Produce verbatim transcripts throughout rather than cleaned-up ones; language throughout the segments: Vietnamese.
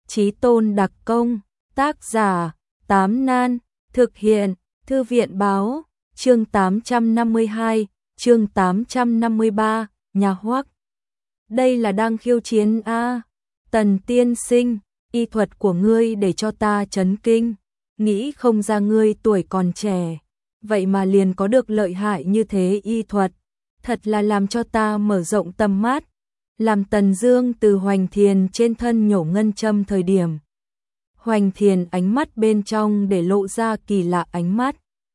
Chí tôn đặc công, tác giả, Tám Nan, thực hiện, Thư viện báo, chương tám trăm năm mươi hai, chương tám trăm năm mươi ba, nhà Hoắc. Đây là đang khiêu chiến a. Tần tiên sinh, y thuật của ngươi để cho ta chấn kinh, nghĩ không ra ngươi tuổi còn trẻ, vậy mà liền có được lợi hại như thế y thuật, thật là làm cho ta mở rộng tầm mắt. Làm Tần Dương từ Hoành Thiền trên thân nhổ ngân châm thời điểm, Hoành Thiền ánh mắt bên trong để lộ ra kỳ lạ ánh mắt.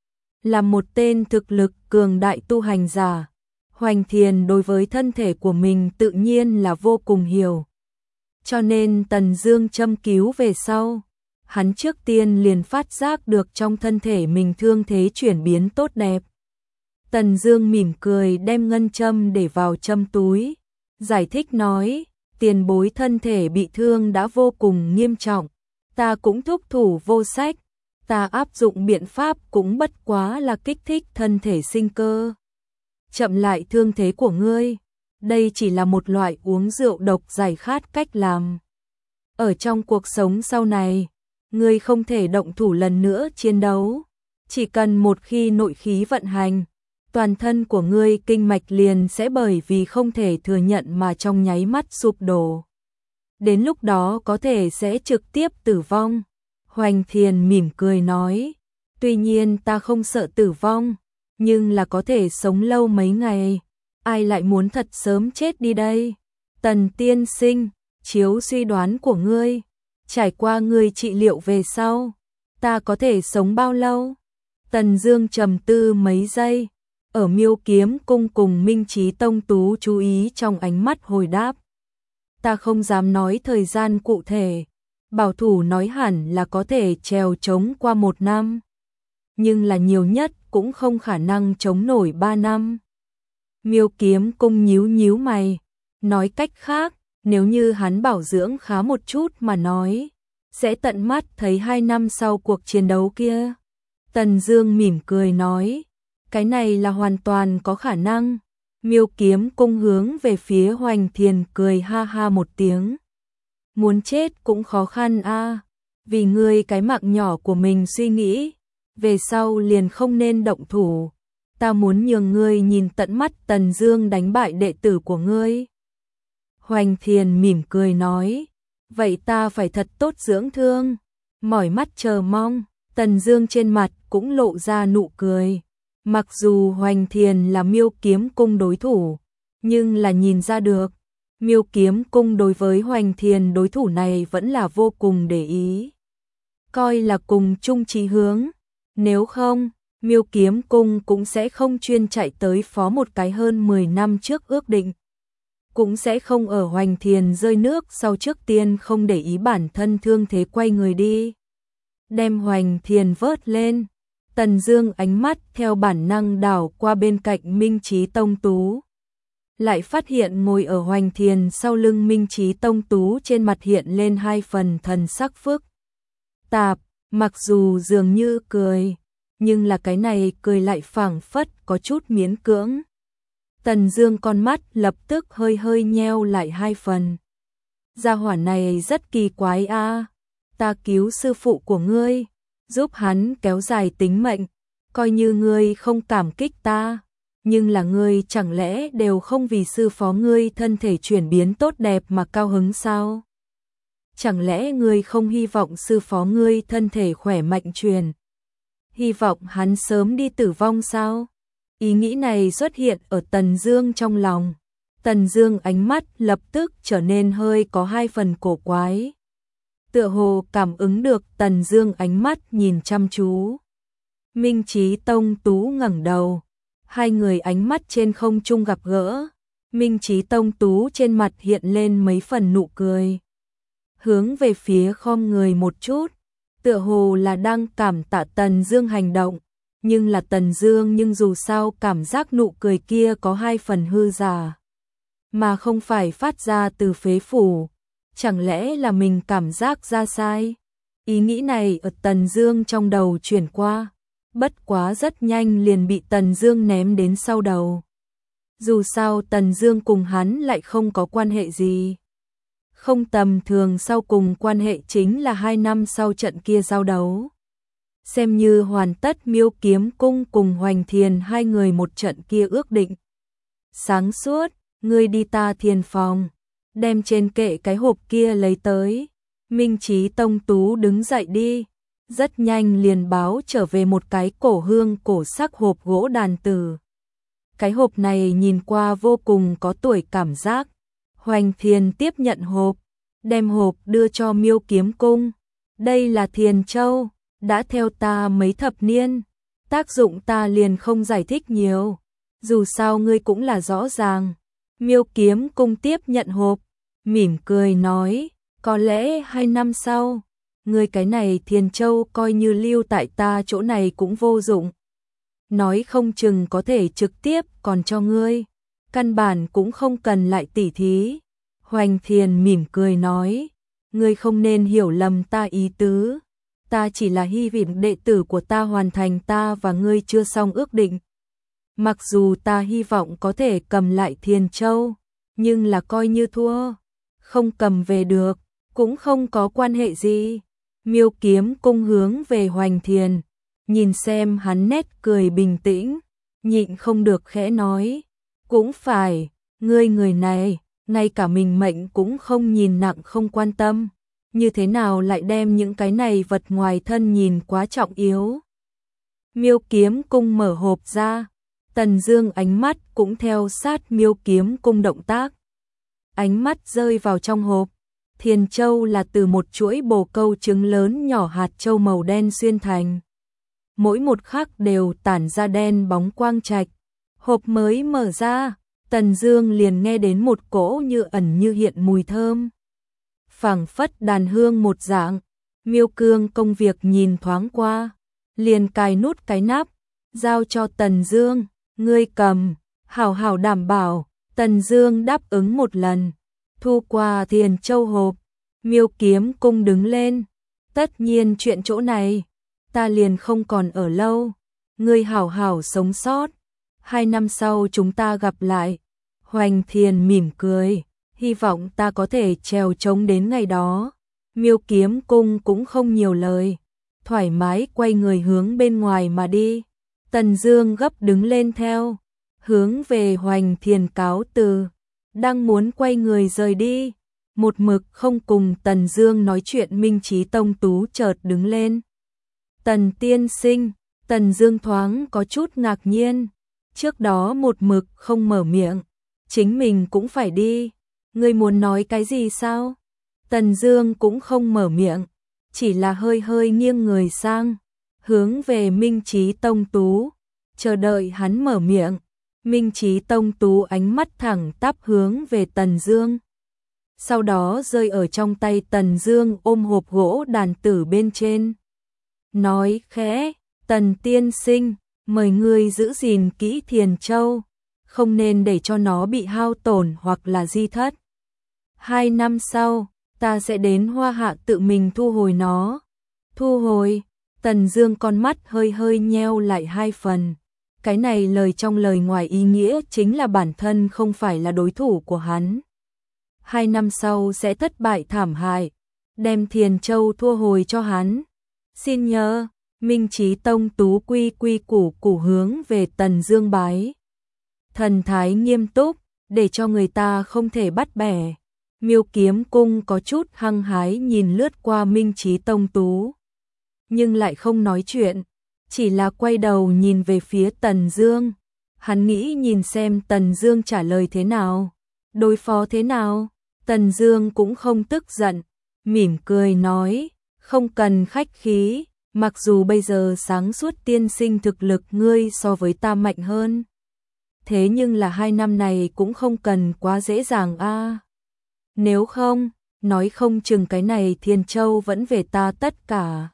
Là một tên thực lực cường đại tu hành giả, Hoành Thiền đối với thân thể của mình tự nhiên là vô cùng hiểu. Cho nên Tần Dương châm cứu về sau, hắn trước tiên liền phát giác được trong thân thể mình thương thế chuyển biến tốt đẹp. Tần Dương mỉm cười đem ngân châm để vào châm túi, giải thích nói, tiền bối thân thể bị thương đã vô cùng nghiêm trọng, ta cũng thúc thủ vô sách, ta áp dụng biện pháp cũng bất quá là kích thích thân thể sinh cơ, chậm lại thương thế của ngươi, đây chỉ là một loại uống rượu độc giải khát cách làm. Ở trong cuộc sống sau này, ngươi không thể động thủ lần nữa chiến đấu, chỉ cần một khi nội khí vận hành, toàn thân của ngươi kinh mạch liền sẽ bởi vì không thể thừa nhận mà trong nháy mắt sụp đổ. Đến lúc đó có thể sẽ trực tiếp tử vong. Hoành Thiền mỉm cười nói, tuy nhiên ta không sợ tử vong, nhưng là có thể sống lâu mấy ngày, ai lại muốn thật sớm chết đi đây. Tần tiên sinh, chiếu suy đoán của ngươi, trải qua ngươi trị liệu về sau, ta có thể sống bao lâu? Tần Dương trầm tư mấy giây, ở Miêu Kiếm Cung cùng Minh Chí Tông Tú chú ý trong ánh mắt hồi đáp. Ta không dám nói thời gian cụ thể, bảo thủ nói hẳn là có thể trèo chống qua một năm, nhưng là nhiều nhất cũng không khả năng chống nổi ba năm. Miêu Kiếm Cung nhíu nhíu mày, nói cách khác, nếu như hắn bảo dưỡng khá một chút mà nói, sẽ tận mắt thấy hai năm sau cuộc chiến đấu kia. Tần Dương mỉm cười nói, cái này là hoàn toàn có khả năng. Miêu Kiếm Cung hướng về phía Hoành Thiền cười ha ha một tiếng. Muốn chết cũng khó khăn a, vì ngươi cái mạng nhỏ của mình suy nghĩ, về sau liền không nên động thủ. Ta muốn nhường ngươi nhìn tận mắt Tần Dương đánh bại đệ tử của ngươi. Hoành Thiền mỉm cười nói, vậy ta phải thật tốt dưỡng thương, mỏi mắt chờ mong. Tần Dương trên mặt cũng lộ ra nụ cười. Mặc dù Hoành Thiền là Miêu Kiếm Cung đối thủ, nhưng là nhìn ra được, Miêu Kiếm Cung đối với Hoành Thiền đối thủ này vẫn là vô cùng để ý, coi là cùng chung chí hướng, nếu không, Miêu Kiếm Cung cũng sẽ không chuyên chạy tới phó một cái hơn mười năm trước ước định, cũng sẽ không ở Hoành Thiền rơi nước sau trước tiên không để ý bản thân thương thế quay người đi. Đem Hoành Thiền vớt lên, Tần Dương ánh mắt theo bản năng đảo qua bên cạnh Minh Chí Tông Tú, lại phát hiện ngồi ở Hoành Thiền sau lưng Minh Chí Tông Tú trên mặt hiện lên hai phần thần sắc phức tạp, mặc dù dường như cười, nhưng là cái này cười lại phảng phất có chút miễn cưỡng. Tần Dương con mắt lập tức hơi hơi nheo lại hai phần. Gia hỏa này rất kỳ quái a, ta cứu sư phụ của ngươi, giúp hắn kéo dài tính mệnh, coi như ngươi không cảm kích ta, nhưng là ngươi chẳng lẽ đều không vì sư phó ngươi thân thể chuyển biến tốt đẹp mà cao hứng sao? Chẳng lẽ ngươi không hy vọng sư phó ngươi thân thể khỏe mạnh truyền, hy vọng hắn sớm đi tử vong sao? Ý nghĩ này xuất hiện ở Tần Dương trong lòng. Tần Dương ánh mắt lập tức trở nên hơi có hai phần cổ quái, tựa hồ cảm ứng được Tần Dương ánh mắt nhìn chăm chú. Minh Chí Tông Tú ngẩng đầu, hai người ánh mắt trên không trung gặp gỡ, Minh Chí Tông Tú trên mặt hiện lên mấy phần nụ cười, hướng về phía khom người một chút, tựa hồ là đang cảm tạ Tần Dương hành động, nhưng là Tần Dương nhưng dù sao cảm giác nụ cười kia có hai phần hư giả, mà không phải phát ra từ phế phủ. Chẳng lẽ là mình cảm giác ra sai? Ý nghĩ này ở Tần Dương trong đầu chuyển qua, bất quá rất nhanh liền bị Tần Dương ném đến sau đầu. Dù sao Tần Dương cùng hắn lại không có quan hệ gì. không tầm thường, sau cùng quan hệ chính là hai năm sau trận kia giao đấu. Xem như hoàn tất, Miêu Kiếm Cung cùng Hoành Thiền hai người một trận kia ước định. Sáng suốt, ngươi đi ta thiền phòng, đem trên kệ cái hộp kia lấy tới. Minh Chí Tông Tú đứng dậy đi, rất nhanh liền báo trở về một cái cổ hương cổ sắc hộp gỗ đàn tử. Cái hộp này nhìn qua vô cùng có tuổi cảm giác. Hoành Thiền tiếp nhận hộp, đem hộp đưa cho Miêu Kiếm Cung. Đây là Thiền Châu, đã theo ta mấy thập niên, tác dụng ta liền không giải thích nhiều, dù sao ngươi cũng là rõ ràng. Miêu Kiếm Cung tiếp nhận hộp, mỉm cười nói, có lẽ hai năm sau, ngươi cái này Thiền Châu coi như lưu tại ta chỗ này cũng vô dụng. Nói không chừng có thể trực tiếp còn cho ngươi, căn bản cũng không cần lại tỉ thí. Hoành Thiền mỉm cười nói, ngươi không nên hiểu lầm ta ý tứ, ta chỉ là hy vọng đệ tử của ta hoàn thành ta và ngươi chưa xong ước định. Mặc dù ta hy vọng có thể cầm lại Thiền Châu, nhưng là coi như thua, không cầm về được, cũng không có quan hệ gì. Miêu Kiếm Cung hướng về Hoành Thiền, nhìn xem hắn nét cười bình tĩnh, nhịn không được khẽ nói, cũng phải, ngươi người này, ngay cả mình mệnh cũng không nhìn nặng không quan tâm, như thế nào lại đem những cái này vật ngoài thân nhìn quá trọng yếu. Miêu Kiếm Cung mở hộp ra, Tần Dương ánh mắt cũng theo sát Miêu Kiếm Cung động tác. Ánh mắt rơi vào trong hộp, Thiền Châu là từ một chuỗi bồ câu trứng lớn nhỏ hạt châu màu đen xuyên thành. Mỗi một khắc đều tản ra đen bóng quang trạch. Hộp mới mở ra, Tần Dương liền nghe đến một cỗ như ẩn như hiện mùi thơm. Phảng phất đàn hương một dạng. Miêu Cương công việc nhìn thoáng qua, liền cài nút cái nắp, giao cho Tần Dương, ngươi cầm, hảo hảo đảm bảo. Tần Dương đáp ứng một lần, thu qua Thiền Châu hộp. Miêu Kiếm Cung đứng lên, tất nhiên chuyện chỗ này, ta liền không còn ở lâu, ngươi hảo hảo sống sót, hai năm sau chúng ta gặp lại. Hoành Thiền mỉm cười, hy vọng ta có thể trèo trống đến ngày đó. Miêu Kiếm Cung cũng không nhiều lời, thoải mái quay người hướng bên ngoài mà đi. Tần Dương gấp đứng lên theo, hướng về Hoành Thiền cáo từ, đang muốn quay người rời đi, một mực không cùng Tần Dương nói chuyện Minh Chí Tông Tú chợt đứng lên. Tần tiên sinh, Tần Dương thoáng có chút ngạc nhiên, trước đó một mực không mở miệng, chính mình cũng phải đi, ngươi muốn nói cái gì sao? Tần Dương cũng không mở miệng, chỉ là hơi hơi nghiêng người sang, hướng về Minh Chí Tông Tú, chờ đợi hắn mở miệng. Minh Chí Tông Tú ánh mắt thẳng tắp hướng về Tần Dương, sau đó rơi ở trong tay Tần Dương ôm hộp gỗ đàn tử bên trên. Nói khẽ, Tần tiên sinh, mời ngươi giữ gìn kỹ Thiền Châu, không nên để cho nó bị hao tổn hoặc là di thất. Hai năm sau, ta sẽ đến Hoa Hạ tự mình thu hồi nó. Thu hồi, Tần Dương con mắt hơi hơi nheo lại hai phần. Cái này lời trong lời ngoài ý nghĩa chính là bản thân không phải là đối thủ của hắn. Hai năm sau sẽ thất bại thảm hại, đem Thiền Châu thua hồi cho hắn. Xin nhớ, Minh Chí Tông Tú quy quy củ củ hướng về Tần Dương bái. Thần thái nghiêm túc, để cho người ta không thể bắt bẻ. Miêu Kiếm Cung có chút hăng hái nhìn lướt qua Minh Chí Tông Tú, nhưng lại không nói chuyện, chỉ là quay đầu nhìn về phía Tần Dương. Hắn nghĩ nhìn xem Tần Dương trả lời thế nào, đối phó thế nào. Tần Dương cũng không tức giận, mỉm cười nói, không cần khách khí, mặc dù bây giờ sáng suốt tiên sinh thực lực ngươi so với ta mạnh hơn, thế nhưng là hai năm này cũng không cần quá dễ dàng a. À. Nếu không, nói không chừng cái này Thiền Châu vẫn về ta tất cả.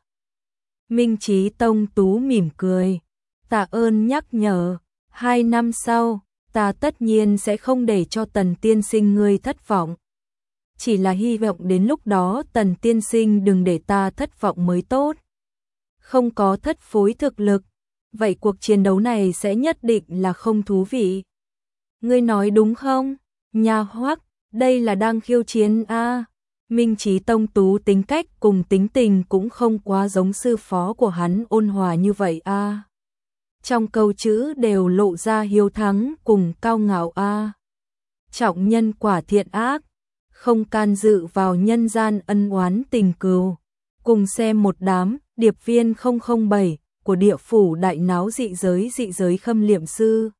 Minh Chí Tông Tú mỉm cười, tạ ơn nhắc nhở, hai năm sau, ta tất nhiên sẽ không để cho Tần tiên sinh ngươi thất vọng. Chỉ là hy vọng đến lúc đó Tần tiên sinh đừng để ta thất vọng mới tốt. Không có thất phối thực lực, vậy cuộc chiến đấu này sẽ nhất định là không thú vị. Ngươi nói đúng không? Nha Hoắc, đây là đang khiêu chiến a. À. Minh Chí Tông Tú tính cách cùng tính tình cũng không quá giống sư phó của hắn ôn hòa như vậy a. À. Trong câu chữ đều lộ ra hiếu thắng cùng cao ngạo a. À. Trọng nhân quả thiện ác, không can dự vào nhân gian ân oán tình cừu. Cùng xem một đám điệp viên không không bảy của địa phủ đại náo dị giới dị giới khâm liệm sư.